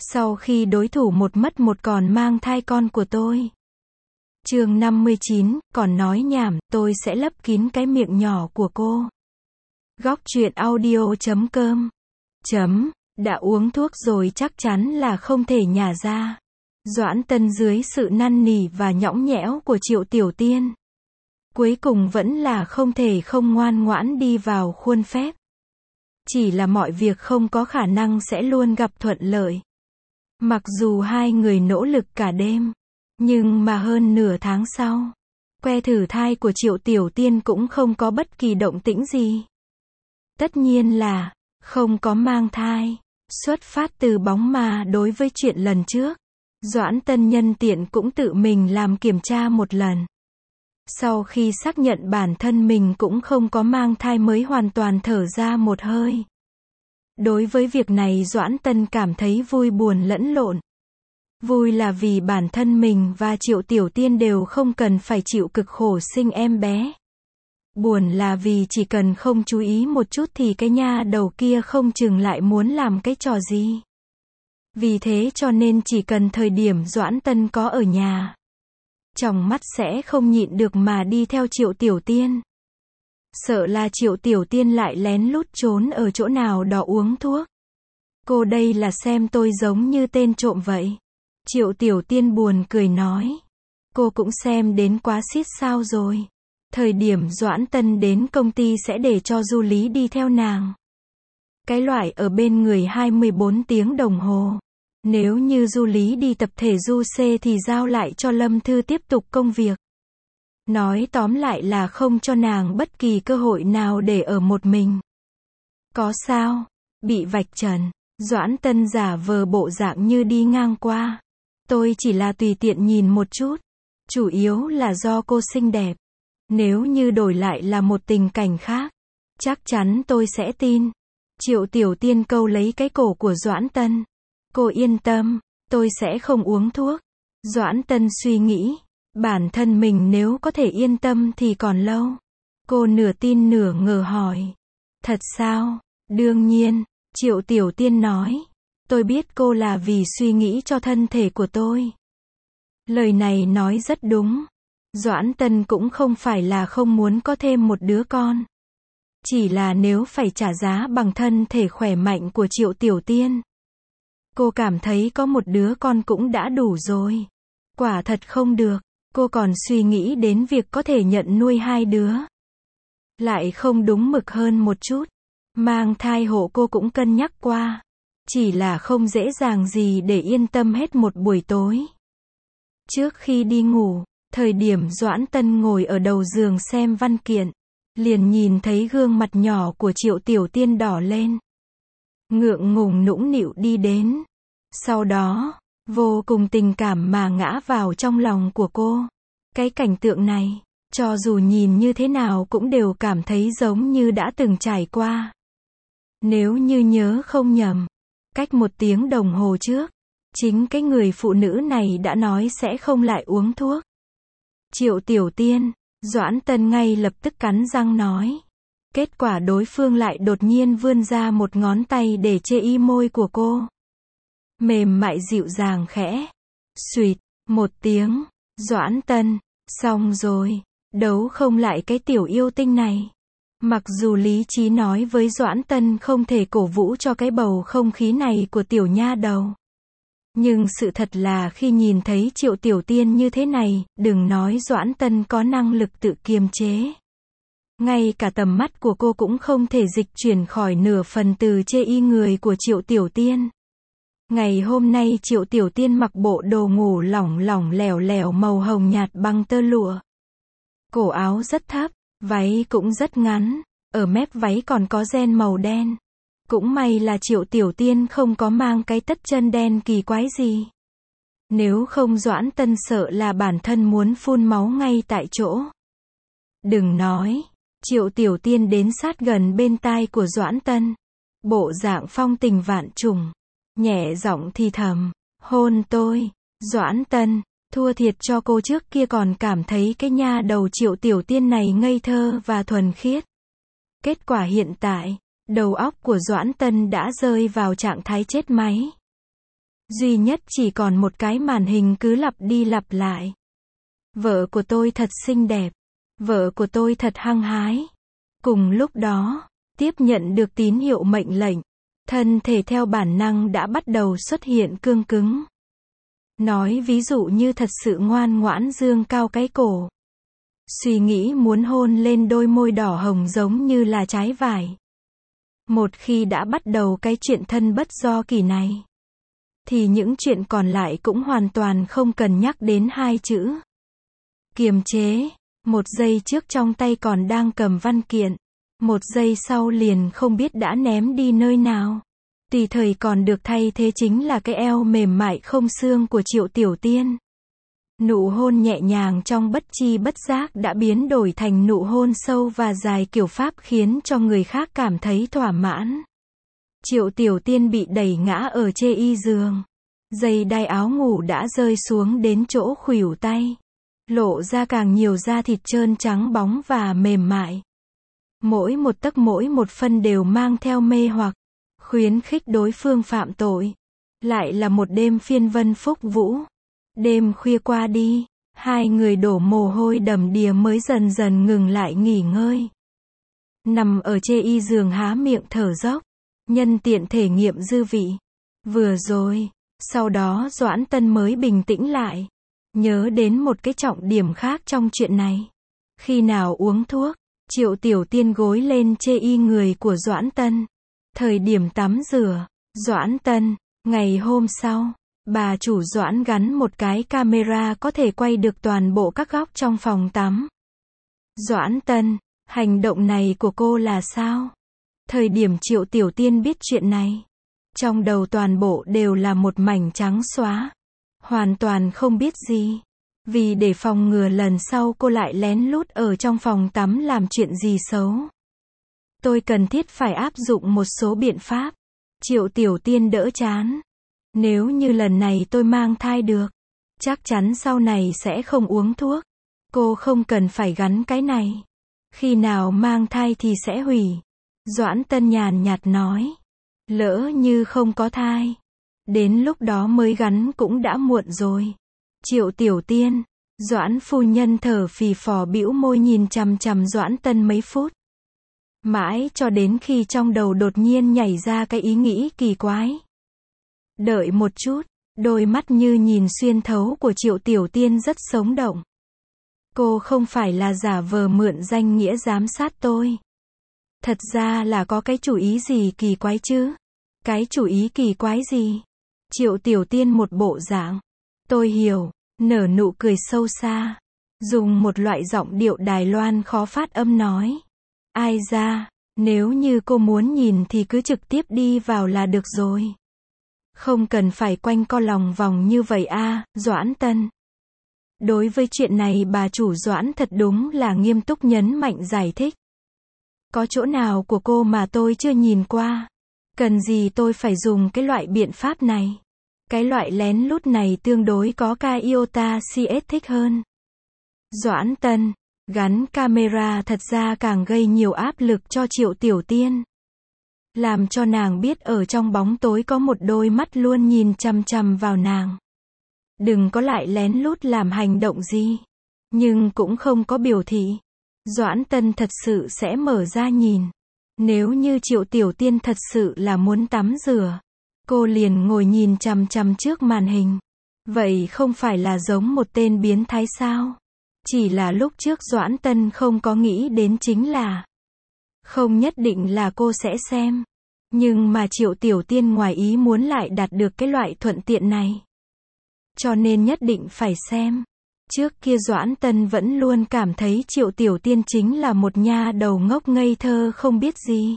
Sau khi đối thủ một mất một còn mang thai con của tôi. Chương 59, còn nói nhảm, tôi sẽ lấp kín cái miệng nhỏ của cô. Góc truyện audio.com Đã uống thuốc rồi chắc chắn là không thể nhả ra. Doãn Tân dưới sự năn nỉ và nhõng nhẽo của Triệu Tiểu Tiên, cuối cùng vẫn là không thể không ngoan ngoãn đi vào khuôn phép. Chỉ là mọi việc không có khả năng sẽ luôn gặp thuận lợi. Mặc dù hai người nỗ lực cả đêm, nhưng mà hơn nửa tháng sau, que thử thai của Triệu Tiểu Tiên cũng không có bất kỳ động tĩnh gì. Tất nhiên là không có mang thai. Xuất phát từ bóng ma đối với chuyện lần trước, Doãn Tân nhân tiện cũng tự mình làm kiểm tra một lần. Sau khi xác nhận bản thân mình cũng không có mang thai mới hoàn toàn thở ra một hơi. Đối với việc này Doãn Tân cảm thấy vui buồn lẫn lộn. Vui là vì bản thân mình và Triệu Tiểu Tiên đều không cần phải chịu cực khổ sinh em bé. Buồn là vì chỉ cần không chú ý một chút thì cái nha đầu kia không chừng lại muốn làm cái trò gì. Vì thế cho nên chỉ cần thời điểm Doãn Tân có ở nhà, trong mắt sẽ không nhịn được mà đi theo Triệu Tiểu Tiên. Sợ là Triệu Tiểu Tiên lại lén lút trốn ở chỗ nào đó uống thuốc. Cô đây là xem tôi giống như tên trộm vậy. Triệu Tiểu Tiên buồn cười nói. Cô cũng xem đến quá xít sao rồi. Thời điểm Doãn Tân đến công ty sẽ để cho Du Lý đi theo nàng. Cái loại ở bên người 24 tiếng đồng hồ. Nếu như Du Lý đi tập thể du xê thì giao lại cho Lâm Thư tiếp tục công việc. Nói tóm lại là không cho nàng bất kỳ cơ hội nào để ở một mình. Có sao? Bị vạch trần. Doãn Tân giả vờ bộ dạng như đi ngang qua. Tôi chỉ là tùy tiện nhìn một chút. Chủ yếu là do cô xinh đẹp. Nếu như đổi lại là một tình cảnh khác, chắc chắn tôi sẽ tin. Triệu Tiểu Tiên câu lấy cái cổ của Doãn Tân. Cô yên tâm, tôi sẽ không uống thuốc. Doãn Tân suy nghĩ, bản thân mình nếu có thể yên tâm thì còn lâu. Cô nửa tin nửa ngờ hỏi. Thật sao? Đương nhiên, Triệu Tiểu Tiên nói. Tôi biết cô là vì suy nghĩ cho thân thể của tôi. Lời này nói rất đúng. Doãn Tân cũng không phải là không muốn có thêm một đứa con. Chỉ là nếu phải trả giá bằng thân thể khỏe mạnh của Triệu Tiểu Tiên. Cô cảm thấy có một đứa con cũng đã đủ rồi. Quả thật không được. Cô còn suy nghĩ đến việc có thể nhận nuôi hai đứa. Lại không đúng mực hơn một chút. Mang thai hộ cô cũng cân nhắc qua. Chỉ là không dễ dàng gì để yên tâm hết một buổi tối. Trước khi đi ngủ, thời điểm Doãn Tân ngồi ở đầu giường xem văn kiện, liền nhìn thấy gương mặt nhỏ của Triệu Tiểu Tiên đỏ lên. Ngượng ngùng nũng nịu đi đến. Sau đó, vô cùng tình cảm mà ngã vào trong lòng của cô. Cái cảnh tượng này, cho dù nhìn như thế nào cũng đều cảm thấy giống như đã từng trải qua. Nếu như nhớ không nhầm, cách 1 tiếng đồng hồ trước, chính cái người phụ nữ này đã nói sẽ không lại uống thuốc. Triệu Tiểu Tiên, Doãn Tân ngay lập tức cắn răng nói. Kết quả đối phương lại đột nhiên vươn ra một ngón tay để chê y môi của cô. Mềm mại dịu dàng khẽ. Xuyệt, 1 tiếng. Doãn Tân, xong rồi, đấu không lại cái tiểu yêu tinh này. Mặc dù lý trí nói với Doãn Tân không thể cổ vũ cho cái bầu không khí này của tiểu nha đầu. Nhưng sự thật là khi nhìn thấy Triệu Tiểu Tiên như thế này, đừng nói Doãn Tân có năng lực tự kiềm chế. Ngay cả tầm mắt của cô cũng không thể dịch chuyển khỏi nửa phần từ chê y người của Triệu Tiểu Tiên. Ngày hôm nay Triệu Tiểu Tiên mặc bộ đồ ngủ lỏng lỏng lẻo lẻo màu hồng nhạt bằng tơ lụa. Cổ áo rất thấp, váy cũng rất ngắn, ở mép váy còn có ren màu đen. Cũng may là Triệu Tiểu Tiên không có mang cái tất chân đen kỳ quái gì. Nếu không Doãn Tân sợ là bản thân muốn phun máu ngay tại chỗ. Đừng nói, Triệu Tiểu Tiên đến sát gần bên tai của Doãn Tân. Bộ dạng phong tình vạn trùng. Nhẹ giọng thì thầm, hôn tôi. Doãn Tân, thua thiệt cho cô trước kia còn cảm thấy cái nha đầu Triệu Tiểu Tiên này ngây thơ và thuần khiết. Kết quả hiện tại, đầu óc của Doãn Tân đã rơi vào trạng thái chết máy. Duy nhất chỉ còn một cái màn hình cứ lặp đi lặp lại. Vợ của tôi thật xinh đẹp. Vợ của tôi thật hăng hái. Cùng lúc đó, tiếp nhận được tín hiệu mệnh lệnh. Thân thể theo bản năng đã bắt đầu xuất hiện cương cứng. Nói ví dụ như thật sự ngoan ngoãn dương cao cái cổ. Suy nghĩ muốn hôn lên đôi môi đỏ hồng giống như là trái vải. Một khi đã bắt đầu cái chuyện thân bất do kỳ này, thì những chuyện còn lại cũng hoàn toàn không cần nhắc đến hai chữ. Kiềm chế. Một giây trước trong tay còn đang cầm văn kiện. Một giây sau liền không biết đã ném đi nơi nào. Tùy thời còn được thay thế chính là cái eo mềm mại không xương của Triệu Tiểu Tiên. Nụ hôn nhẹ nhàng trong bất chi bất giác đã biến đổi thành nụ hôn sâu và dài kiểu Pháp khiến cho người khác cảm thấy thỏa mãn. Triệu Tiểu Tiên bị đẩy ngã ở chê y giường. Dây đai áo ngủ đã rơi xuống đến chỗ khuỷu tay. Lộ ra càng nhiều da thịt trơn trắng bóng và mềm mại. Mỗi một tấc mỗi một phân đều mang theo mê hoặc, khuyến khích đối phương phạm tội. Lại là một đêm phiên vân phúc vũ. Đêm khuya qua đi, hai người đổ mồ hôi đầm đìa mới dần dần ngừng lại nghỉ ngơi. Nằm ở chê y giường há miệng thở dốc, nhân tiện thể nghiệm dư vị. Vừa rồi, sau đó Doãn Tân mới bình tĩnh lại. Nhớ đến một cái trọng điểm khác trong chuyện này. Khi nào uống thuốc, Triệu Tiểu Tiên gối lên chê y người của Doãn Tân. Thời điểm tắm rửa, Doãn Tân, ngày hôm sau, bà chủ Doãn gắn một cái camera có thể quay được toàn bộ các góc trong phòng tắm. Doãn Tân, hành động này của cô là sao? Thời điểm Triệu Tiểu Tiên biết chuyện này, trong đầu toàn bộ đều là một mảnh trắng xóa. Hoàn toàn không biết gì. Vì để phòng ngừa lần sau cô lại lén lút ở trong phòng tắm làm chuyện gì xấu, tôi cần thiết phải áp dụng một số biện pháp. Triệu Tiểu Tiên đỡ chán. Nếu như lần này tôi mang thai được, chắc chắn sau này sẽ không uống thuốc. Cô không cần phải gắn cái này. Khi nào mang thai thì sẽ hủy. Doãn Tân nhàn nhạt nói. Lỡ như không có thai, đến lúc đó mới gắn cũng đã muộn rồi. Triệu Tiểu Tiên, Doãn phu nhân thở phì phò bĩu môi nhìn chằm chằm Doãn Tân mấy phút. Mãi cho đến khi trong đầu đột nhiên nhảy ra cái ý nghĩ kỳ quái. Đợi một chút, đôi mắt như nhìn xuyên thấu của Triệu Tiểu Tiên rất sống động. Cô không phải là giả vờ mượn danh nghĩa giám sát tôi. Thật ra là có cái chủ ý gì kỳ quái chứ? Cái chủ ý kỳ quái gì? Triệu Tiểu Tiên một bộ dạng. Tôi hiểu, nở nụ cười sâu xa. Dùng một loại giọng điệu Đài Loan khó phát âm nói. Ai ra, nếu như cô muốn nhìn thì cứ trực tiếp đi vào là được rồi. Không cần phải quanh co lòng vòng như vậy a, Doãn Tân. Đối với chuyện này bà chủ Doãn thật đúng là nghiêm túc nhấn mạnh giải thích. Có chỗ nào của cô mà tôi chưa nhìn qua? Cần gì tôi phải dùng cái loại biện pháp này? Cái loại lén lút này tương đối có ca iota CS thích hơn. Doãn Tân, gắn camera thật ra càng gây nhiều áp lực cho Triệu Tiểu Tiên. Làm cho nàng biết ở trong bóng tối có một đôi mắt luôn nhìn chằm chằm vào nàng. Đừng có lại lén lút làm hành động gì. Nhưng cũng không có biểu thị. Doãn Tân thật sự sẽ mở ra nhìn. Nếu như Triệu Tiểu Tiên thật sự là muốn tắm rửa, cô liền ngồi nhìn chằm chằm trước màn hình. Vậy không phải là giống một tên biến thái sao? Chỉ là lúc trước Doãn Tân không có nghĩ đến chính là không nhất định là cô sẽ xem. Nhưng mà Triệu Tiểu Tiên ngoài ý muốn lại đạt được cái loại thuận tiện này. Cho nên nhất định phải xem. Trước kia Doãn Tân vẫn luôn cảm thấy Triệu Tiểu Tiên chính là một nha đầu ngốc ngây thơ không biết gì.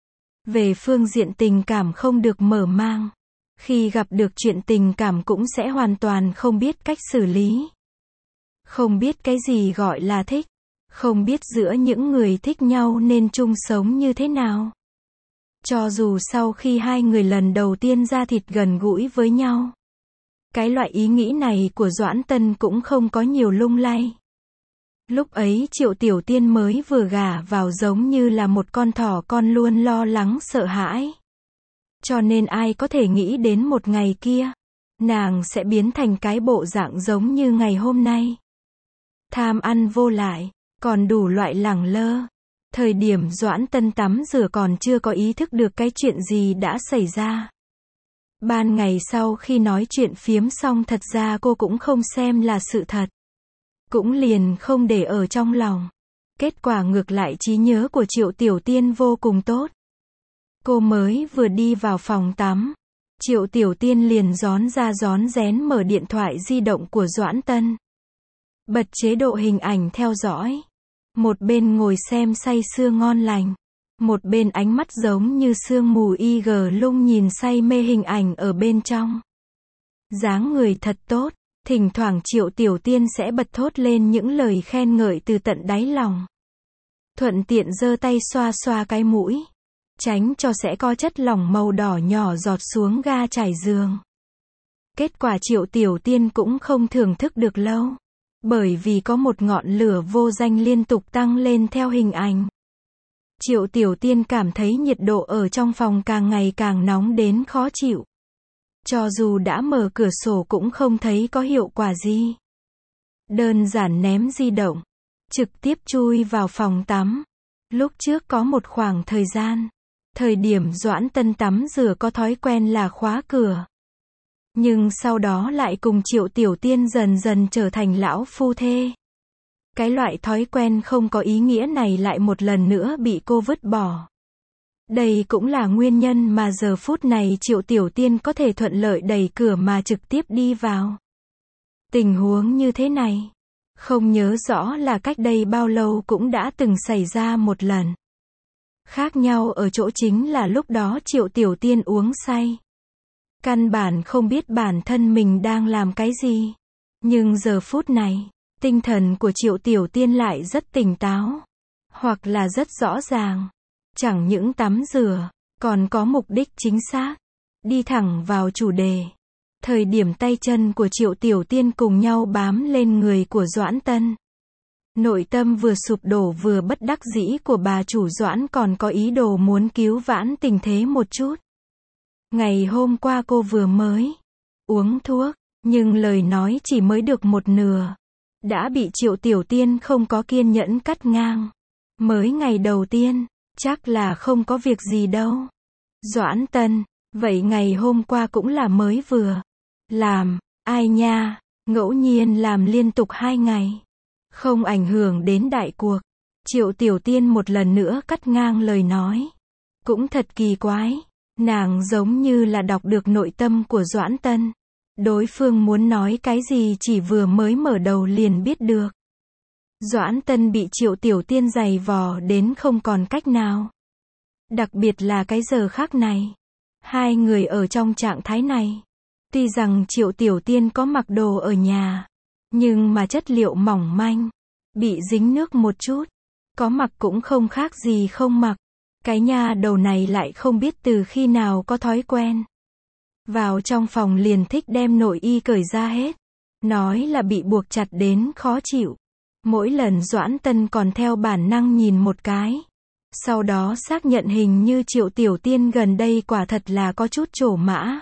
Về phương diện tình cảm không được mở mang. Khi gặp được chuyện tình cảm cũng sẽ hoàn toàn không biết cách xử lý. Không biết cái gì gọi là thích. Không biết giữa những người thích nhau nên chung sống như thế nào. Cho dù sau khi hai người lần đầu tiên ra thịt gần gũi với nhau. Cái loại ý nghĩ này của Doãn Tân cũng không có nhiều lung lay. Lúc ấy Triệu Tiểu Tiên mới vừa gả vào giống như là một con thỏ con luôn lo lắng sợ hãi. Cho nên ai có thể nghĩ đến một ngày kia, nàng sẽ biến thành cái bộ dạng giống như ngày hôm nay. Tham ăn vô lại, còn đủ loại lẳng lơ. Thời điểm Doãn Tân tắm rửa còn chưa có ý thức được cái chuyện gì đã xảy ra. Ban ngày sau khi nói chuyện phiếm xong thật ra cô cũng không xem là sự thật. Cũng liền không để ở trong lòng. Kết quả ngược lại trí nhớ của Triệu Tiểu Tiên vô cùng tốt. Cô mới vừa đi vào phòng tắm. Triệu Tiểu Tiên liền rón ra rón rén mở điện thoại di động của Doãn Tân. Bật chế độ hình ảnh theo dõi. Một bên ngồi xem say sưa ngon lành. Một bên ánh mắt giống như sương mù IG lung nhìn say mê hình ảnh ở bên trong. Dáng người thật tốt. Thỉnh thoảng Triệu Tiểu Tiên sẽ bật thốt lên những lời khen ngợi từ tận đáy lòng. Thuận tiện giơ tay xoa xoa cái mũi. Tránh cho sẽ có chất lỏng màu đỏ nhỏ giọt xuống ga trải giường. Kết quả Triệu Tiểu Tiên cũng không thưởng thức được lâu. Bởi vì có một ngọn lửa vô danh liên tục tăng lên theo hình ảnh. Triệu Tiểu Tiên cảm thấy nhiệt độ ở trong phòng càng ngày càng nóng đến khó chịu. Cho dù đã mở cửa sổ cũng không thấy có hiệu quả gì. Đơn giản ném di động. Trực tiếp chui vào phòng tắm. Lúc trước có một khoảng thời gian. Thời điểm Doãn Tân tắm rửa có thói quen là khóa cửa. Nhưng sau đó lại cùng Triệu Tiểu Tiên dần dần trở thành lão phu thê. Cái loại thói quen không có ý nghĩa này lại một lần nữa bị cô vứt bỏ. Đây cũng là nguyên nhân mà giờ phút này Triệu Tiểu Tiên có thể thuận lợi đẩy cửa mà trực tiếp đi vào. Tình huống như thế này, không nhớ rõ là cách đây bao lâu cũng đã từng xảy ra một lần. Khác nhau ở chỗ chính là lúc đó Triệu Tiểu Tiên uống say. Căn bản không biết bản thân mình đang làm cái gì. Nhưng giờ phút này, tinh thần của Triệu Tiểu Tiên lại rất tỉnh táo. Hoặc là rất rõ ràng. Chẳng những tắm rửa, còn có mục đích chính xác. Đi thẳng vào chủ đề. Thời điểm tay chân của Triệu Tiểu Tiên cùng nhau bám lên người của Doãn Tân. Nội tâm vừa sụp đổ vừa bất đắc dĩ của bà chủ Doãn còn có ý đồ muốn cứu vãn tình thế một chút. Ngày hôm qua cô vừa mới uống thuốc, nhưng lời nói chỉ mới được một nửa. Đã bị Triệu Tiểu Tiên không có kiên nhẫn cắt ngang. Mới ngày đầu tiên, chắc là không có việc gì đâu. Doãn Tân, vậy ngày hôm qua cũng là mới vừa làm, ai nha, ngẫu nhiên làm liên tục 2 ngày. Không ảnh hưởng đến đại cuộc. Triệu Tiểu Tiên một lần nữa cắt ngang lời nói. Cũng thật kỳ quái. Nàng giống như là đọc được nội tâm của Doãn Tân. Đối phương muốn nói cái gì chỉ vừa mới mở đầu liền biết được. Doãn Tân bị Triệu Tiểu Tiên giày vò đến không còn cách nào. Đặc biệt là cái giờ khác này. Hai người ở trong trạng thái này. Tuy rằng Triệu Tiểu Tiên có mặc đồ ở nhà. Nhưng mà chất liệu mỏng manh. Bị dính nước một chút. Có mặc cũng không khác gì không mặc. Cái nha đầu này lại không biết từ khi nào có thói quen. Vào trong phòng liền thích đem nội y cởi ra hết. Nói là bị buộc chặt đến khó chịu. Mỗi lần Doãn Tân còn theo bản năng nhìn một cái. Sau đó xác nhận hình như Triệu Tiểu Tiên gần đây quả thật là có chút trổ mã.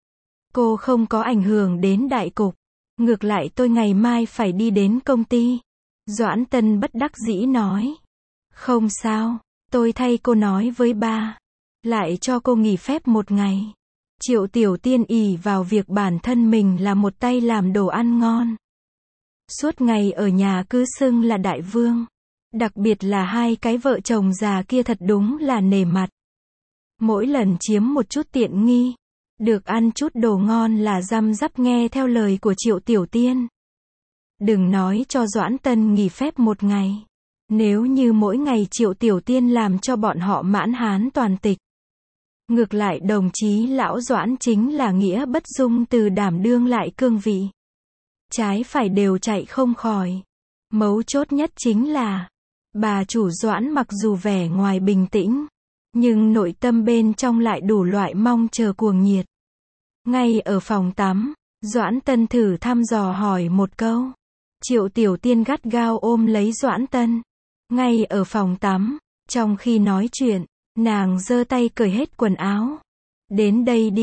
Cô không có ảnh hưởng đến đại cục. Ngược lại tôi ngày mai phải đi đến công ty. Doãn Tân bất đắc dĩ nói. Không sao, tôi thay cô nói với ba. Lại cho cô nghỉ phép 1 ngày. Triệu Tiểu Tiên ỷ vào việc bản thân mình là một tay làm đồ ăn ngon. Suốt ngày ở nhà cứ xưng là đại vương. Đặc biệt là hai cái vợ chồng già kia thật đúng là nể mặt. Mỗi lần chiếm một chút tiện nghi. Được ăn chút đồ ngon là răm rắp nghe theo lời của Triệu Tiểu Tiên. Đừng nói cho Doãn Tân nghỉ phép 1 ngày. Nếu như mỗi ngày Triệu Tiểu Tiên làm cho bọn họ mãn hán toàn tịch. Ngược lại đồng chí lão Doãn chính là nghĩa bất dung từ đảm đương lại cương vị. Trái phải đều chạy không khỏi. Mấu chốt nhất chính là, bà chủ Doãn mặc dù vẻ ngoài bình tĩnh, nhưng nội tâm bên trong lại đủ loại mong chờ cuồng nhiệt. Ngay ở phòng tắm, Doãn Tân thử thăm dò hỏi một câu. Triệu Tiểu Tiên gắt gao ôm lấy Doãn Tân. Ngay ở phòng tắm, trong khi nói chuyện, nàng giơ tay cởi hết quần áo. Đến đây đi,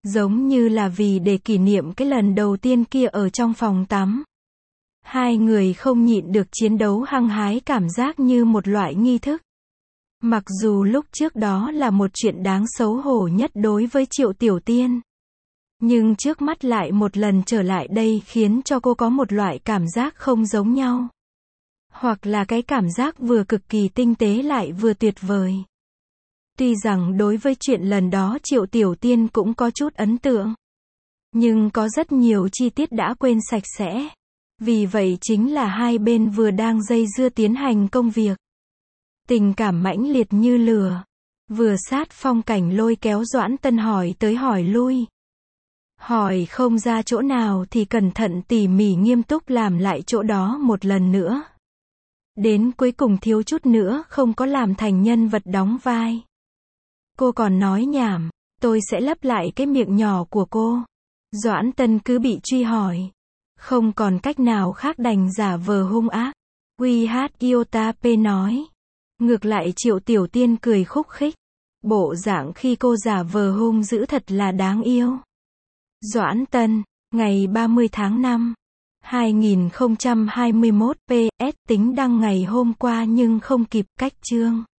Giống như là vì để kỷ niệm cái lần đầu tiên kia ở trong phòng tắm. Hai người không nhịn được chiến đấu hăng hái, cảm giác như một loại nghi thức. Mặc dù lúc trước đó là một chuyện đáng xấu hổ nhất đối với Triệu Tiểu Tiên. Nhưng trước mắt lại một lần trở lại đây khiến cho cô có một loại cảm giác không giống nhau. Hoặc là cái cảm giác vừa cực kỳ tinh tế lại vừa tuyệt vời. Tuy rằng đối với chuyện lần đó Triệu Tiểu Tiên cũng có chút ấn tượng. Nhưng có rất nhiều chi tiết đã quên sạch sẽ. Vì vậy chính là hai bên vừa đang dây dưa tiến hành công việc. Tình cảm mãnh liệt như lửa. Vừa sát phong cảnh lôi kéo Doãn Tân hỏi tới hỏi lui. Hỏi không ra chỗ nào thì cẩn thận tỉ mỉ nghiêm túc làm lại chỗ đó một lần nữa. Đến cuối cùng thiếu chút nữa không có làm thành nhân vật đóng vai. Cô còn nói nhảm, tôi sẽ lấp lại cái miệng nhỏ của cô. Doãn Tân cứ bị truy hỏi. Không còn cách nào khác đành giả vờ hung ác. QH Iotap nói. Ngược lại Triệu Tiểu Tiên cười khúc khích. Bộ dạng khi cô giả vờ hung dữ thật là đáng yêu. Doãn Tân, ngày 30 tháng 5, 2021 PS tính đăng ngày hôm qua nhưng không kịp cách chương.